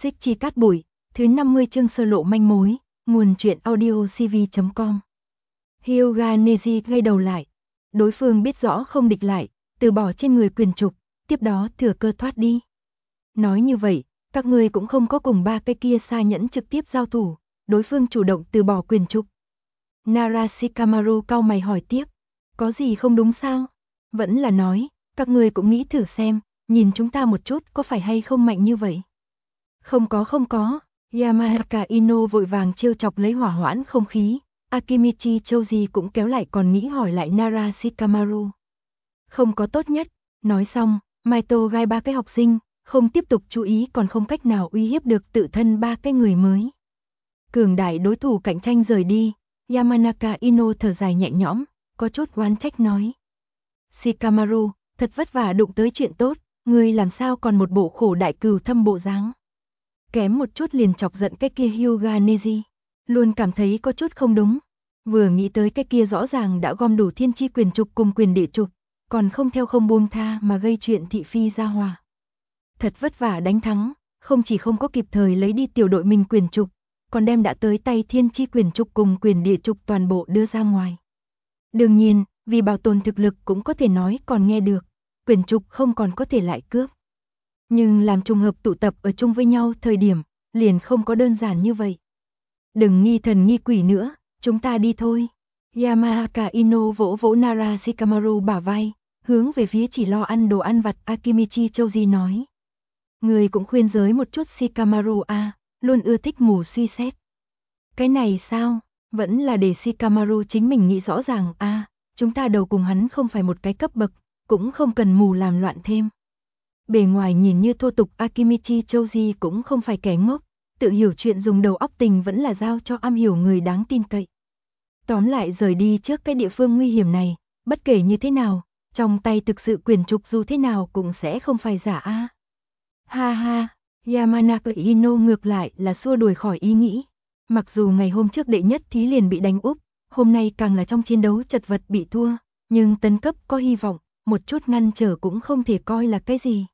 Xích chi cát bụi, thứ 50 chương sơ lộ manh mối, nguồn truyện audio cv.com. Hyuga Neji gây đầu lại. Đối phương biết rõ không địch lại, từ bỏ trên người quyền trục, tiếp đó thừa cơ thoát đi. Nói như vậy, các ngươi cũng không có cùng ba cái kia xa nhẫn trực tiếp giao thủ, đối phương chủ động từ bỏ quyền trục. Nara Shikamaru cau mày hỏi tiếp, có gì không đúng sao? Vẫn là nói, các ngươi cũng nghĩ thử xem, nhìn chúng ta một chút có phải hay không mạnh như vậy? Không có. Yamahaka Ino vội vàng trêu chọc lấy hỏa hoãn không khí. Akimichi Choji cũng kéo lại còn nghĩ hỏi lại Nara Shikamaru. Không có tốt nhất. Nói xong, Maito gai ba cái học sinh, không tiếp tục chú ý còn không cách nào uy hiếp được tự thân ba cái người mới. Cường đại đối thủ cạnh tranh rời đi, Yamanaka Ino thở dài nhẹ nhõm, có chút oán trách nói. Shikamaru, thật vất vả đụng tới chuyện tốt, ngươi làm sao còn một bộ khổ đại cừu thâm bộ dáng. Kém một chút liền chọc giận cái kia Hyuga Neji, luôn cảm thấy có chút không đúng. Vừa nghĩ tới cái kia rõ ràng đã gom đủ thiên chi quyền trục cùng quyền địa trục, còn không theo không buông tha mà gây chuyện thị phi gia hòa. Thật vất vả đánh thắng, không chỉ không có kịp thời lấy đi tiểu đội mình quyền trục, còn đem đã tới tay thiên chi quyền trục cùng quyền địa trục toàn bộ đưa ra ngoài. Đương nhiên, vì bảo tồn thực lực cũng có thể nói còn nghe được, quyền trục không còn có thể lại cướp. Nhưng làm trùng hợp tụ tập ở chung với nhau thời điểm, liền không có đơn giản như vậy. Đừng nghi thần nghi quỷ nữa, chúng ta đi thôi. Yamahaka Ino vỗ vỗ Nara Shikamaru bả vai, hướng về phía chỉ lo ăn đồ ăn vặt Akimichi Choji nói. Người cũng khuyên giới một chút Shikamaru à, luôn ưa thích mù suy xét. Cái này sao, vẫn là để Shikamaru chính mình nghĩ rõ ràng à, chúng ta đầu cùng hắn không phải một cái cấp bậc, cũng không cần mù làm loạn thêm. Bề ngoài nhìn như thô tục Akimichi Choji cũng không phải kẻ ngốc, tự hiểu chuyện dùng đầu óc tình vẫn là giao cho am hiểu người đáng tin cậy. Tóm lại rời đi trước cái địa phương nguy hiểm này, bất kể như thế nào, trong tay thực sự quyền trục dù thế nào cũng sẽ không phải giả a. Ha ha, Yamanaka Ino ngược lại là xua đuổi khỏi ý nghĩ. Mặc dù ngày hôm trước đệ nhất thí liền bị đánh úp, hôm nay càng là trong chiến đấu chật vật bị thua, nhưng tấn cấp có hy vọng, một chút ngăn trở cũng không thể coi là cái gì.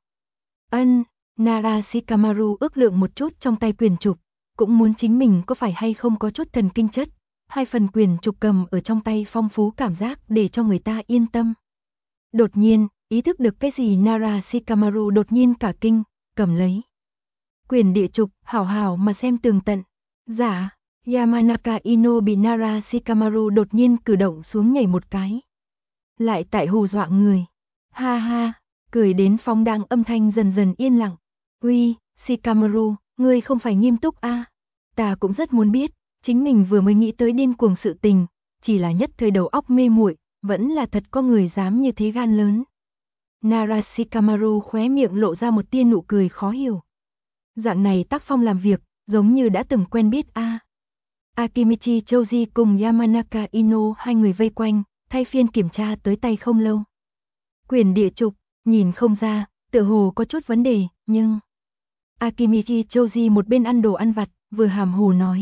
Nara Shikamaru ước lượng một chút trong tay quyền trục, cũng muốn chính mình có phải hay không có chút thần kinh chất, hai phần quyền trục cầm ở trong tay phong phú cảm giác để cho người ta yên tâm. Đột nhiên, ý thức được cái gì Nara Shikamaru đột nhiên cả kinh, cầm lấy. Quyền địa trục, hảo hảo mà xem tường tận. Dạ, Yamanaka Ino bị Nara Shikamaru đột nhiên cử động xuống nhảy một cái. Lại tại hù dọa người. Ha ha, cười đến phóng đãng âm thanh dần dần yên lặng. Uy, Shikamaru, ngươi không phải nghiêm túc à? Ta cũng rất muốn biết, chính mình vừa mới nghĩ tới điên cuồng sự tình, chỉ là nhất thời đầu óc mê muội, vẫn là thật có người dám như thế gan lớn. Nara Shikamaru khóe miệng lộ ra một tia nụ cười khó hiểu. Dạng này tác phong làm việc, giống như đã từng quen biết a. Akimichi Choji cùng Yamanaka Ino hai người vây quanh, thay phiên kiểm tra tới tay không lâu. Quyền địa trục, nhìn không ra, tựa hồ có chút vấn đề, nhưng... Akimichi Choji một bên ăn đồ ăn vặt, vừa hàm hồ nói.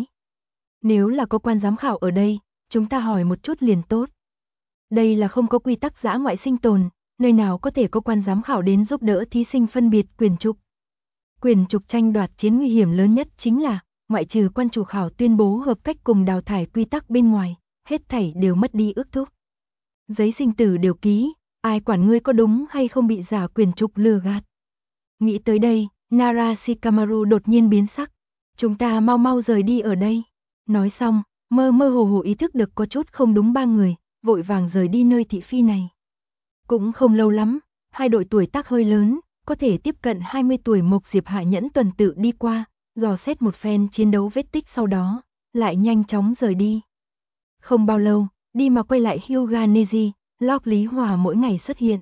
Nếu là có quan giám khảo ở đây, chúng ta hỏi một chút liền tốt. Đây là không có quy tắc dã ngoại sinh tồn, nơi nào có thể có quan giám khảo đến giúp đỡ thí sinh phân biệt quyền trục. Quyền trục tranh đoạt chiến nguy hiểm lớn nhất chính là, ngoại trừ quan chủ khảo tuyên bố hợp cách cùng đào thải quy tắc bên ngoài, hết thảy đều mất đi ước thúc. Giấy sinh tử đều ký, ai quản ngươi có đúng hay không bị giả quyền trục lừa gạt. Nghĩ tới đây, Nara Shikamaru đột nhiên biến sắc. Chúng ta mau mau rời đi ở đây. Nói xong, mơ mơ hồ hồ ý thức được có chút không đúng ba người, vội vàng rời đi nơi thị phi này. Cũng không lâu lắm, hai đội tuổi tác hơi lớn, có thể tiếp cận 20 tuổi Mộc Diệp Hạ Nhẫn tuần tự đi qua, dò xét một phen chiến đấu vết tích sau đó, lại nhanh chóng rời đi. Không bao lâu, đi mà quay lại Hyuga Neji, Locke Lý Hòa mỗi ngày xuất hiện.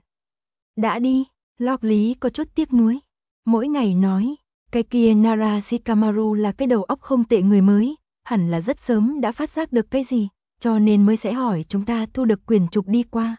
Đã đi, Locke Lý có chút tiếc nuối. Mỗi ngày nói, cái kia Nara Shikamaru là cái đầu óc không tệ người mới, hẳn là rất sớm đã phát giác được cái gì, cho nên mới sẽ hỏi chúng ta thu được quyền trục đi qua.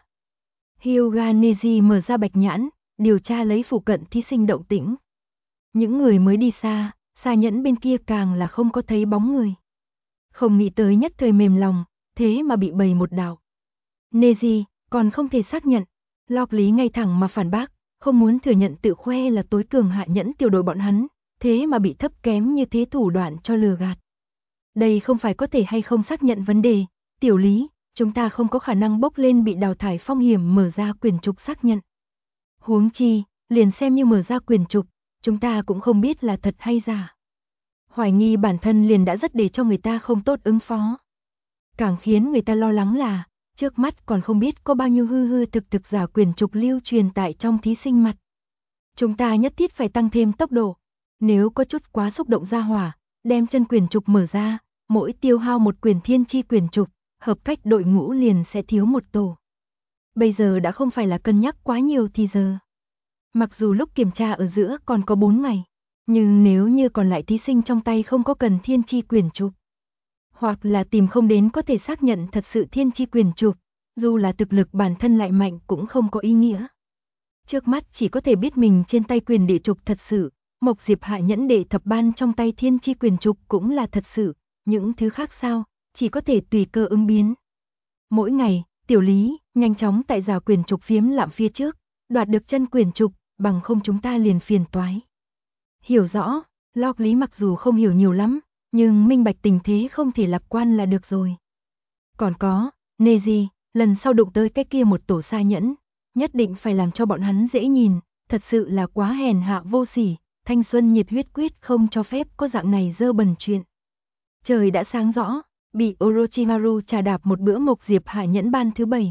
Hyuga Neji mở ra bạch nhãn, điều tra lấy phụ cận thí sinh động tĩnh. Những người mới đi xa, xa nhẫn bên kia càng là không có thấy bóng người. Không nghĩ tới nhất thời mềm lòng, thế mà bị bầy một đảo. Neji, còn không thể xác nhận. Locke Lý ngay thẳng mà phản bác, không muốn thừa nhận tự khoe là tối cường hạ nhẫn tiểu đội bọn hắn, thế mà bị thấp kém như thế thủ đoạn cho lừa gạt. Đây không phải có thể hay không xác nhận vấn đề, Tiểu Lý, chúng ta không có khả năng bốc lên bị đào thải phong hiểm mở ra quyền trục xác nhận. Huống chi, liền xem như mở ra quyền trục, chúng ta cũng không biết là thật hay giả. Hoài nghi bản thân liền đã rất để cho người ta không tốt ứng phó. Càng khiến người ta lo lắng là, trước mắt còn không biết có bao nhiêu hư thực giả quyền trục lưu truyền tại trong thí sinh mặt. Chúng ta nhất thiết phải tăng thêm tốc độ. Nếu có chút quá xúc động ra hỏa, đem chân quyền trục mở ra, mỗi tiêu hao một quyền thiên chi quyền trục, hợp cách đội ngũ liền sẽ thiếu một tổ. Bây giờ đã không phải là cân nhắc quá nhiều thì giờ. Mặc dù lúc kiểm tra ở giữa còn có 4 ngày, nhưng nếu như còn lại thí sinh trong tay không có cần thiên chi quyền trục, hoặc là tìm không đến có thể xác nhận thật sự thiên chi quyền trục, dù là thực lực bản thân lại mạnh cũng không có ý nghĩa. Trước mắt chỉ có thể biết mình trên tay quyền địa trục thật sự, Mộc Diệp Hạ nhẫn đệ thập ban trong tay thiên chi quyền trục cũng là thật sự, những thứ khác sao, chỉ có thể tùy cơ ứng biến. Mỗi ngày, Tiểu Lý, nhanh chóng tại rào quyền trục phiếm lạm phía trước, đoạt được chân quyền trục, bằng không chúng ta liền phiền toái. Hiểu rõ, Lộc Lý mặc dù không hiểu nhiều lắm, nhưng minh bạch tình thế không thể lạc quan là được rồi. Còn có, Neji, lần sau đụng tới cái kia một tổ sa nhẫn, nhất định phải làm cho bọn hắn dễ nhìn, thật sự là quá hèn hạ vô sỉ, thanh xuân nhiệt huyết quyết không cho phép có dạng này dơ bẩn chuyện. Trời đã sáng rõ, bị Orochimaru trà đạp một bữa Mộc Diệp Hạ nhẫn ban thứ 7.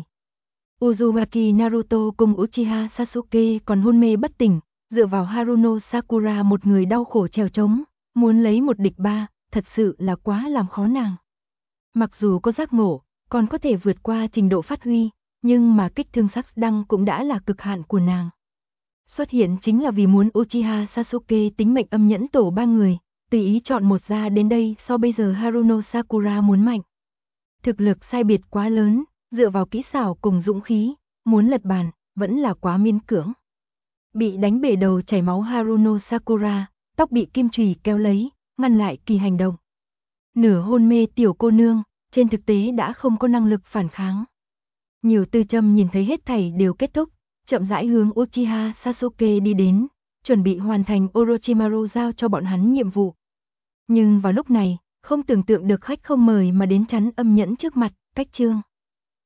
Uzumaki Naruto cùng Uchiha Sasuke còn hôn mê bất tỉnh, dựa vào Haruno Sakura một người đau khổ trèo trống, muốn lấy một địch ba, thật sự là quá làm khó nàng. Mặc dù có giác ngộ, còn có thể vượt qua trình độ phát huy, nhưng mà kích thương sắc đăng cũng đã là cực hạn của nàng. Xuất hiện chính là vì muốn Uchiha Sasuke tính mệnh âm nhẫn tổ 3 người, tùy ý chọn một ra đến đây so bây giờ Haruno Sakura muốn mạnh. Thực lực sai biệt quá lớn, dựa vào kỹ xảo cùng dũng khí, muốn lật bàn, vẫn là quá miễn cưỡng. Bị đánh bể đầu chảy máu Haruno Sakura, tóc bị kim chùy kéo lấy, ngăn lại kỳ hành động. Nửa hôn mê tiểu cô nương, trên thực tế đã không có năng lực phản kháng. Nhiều tư châm nhìn thấy hết thảy đều kết thúc, chậm rãi hướng Uchiha Sasuke đi đến, chuẩn bị hoàn thành Orochimaru giao cho bọn hắn nhiệm vụ. Nhưng vào lúc này, không tưởng tượng được khách không mời mà đến chắn âm nhẫn trước mặt, cách chương.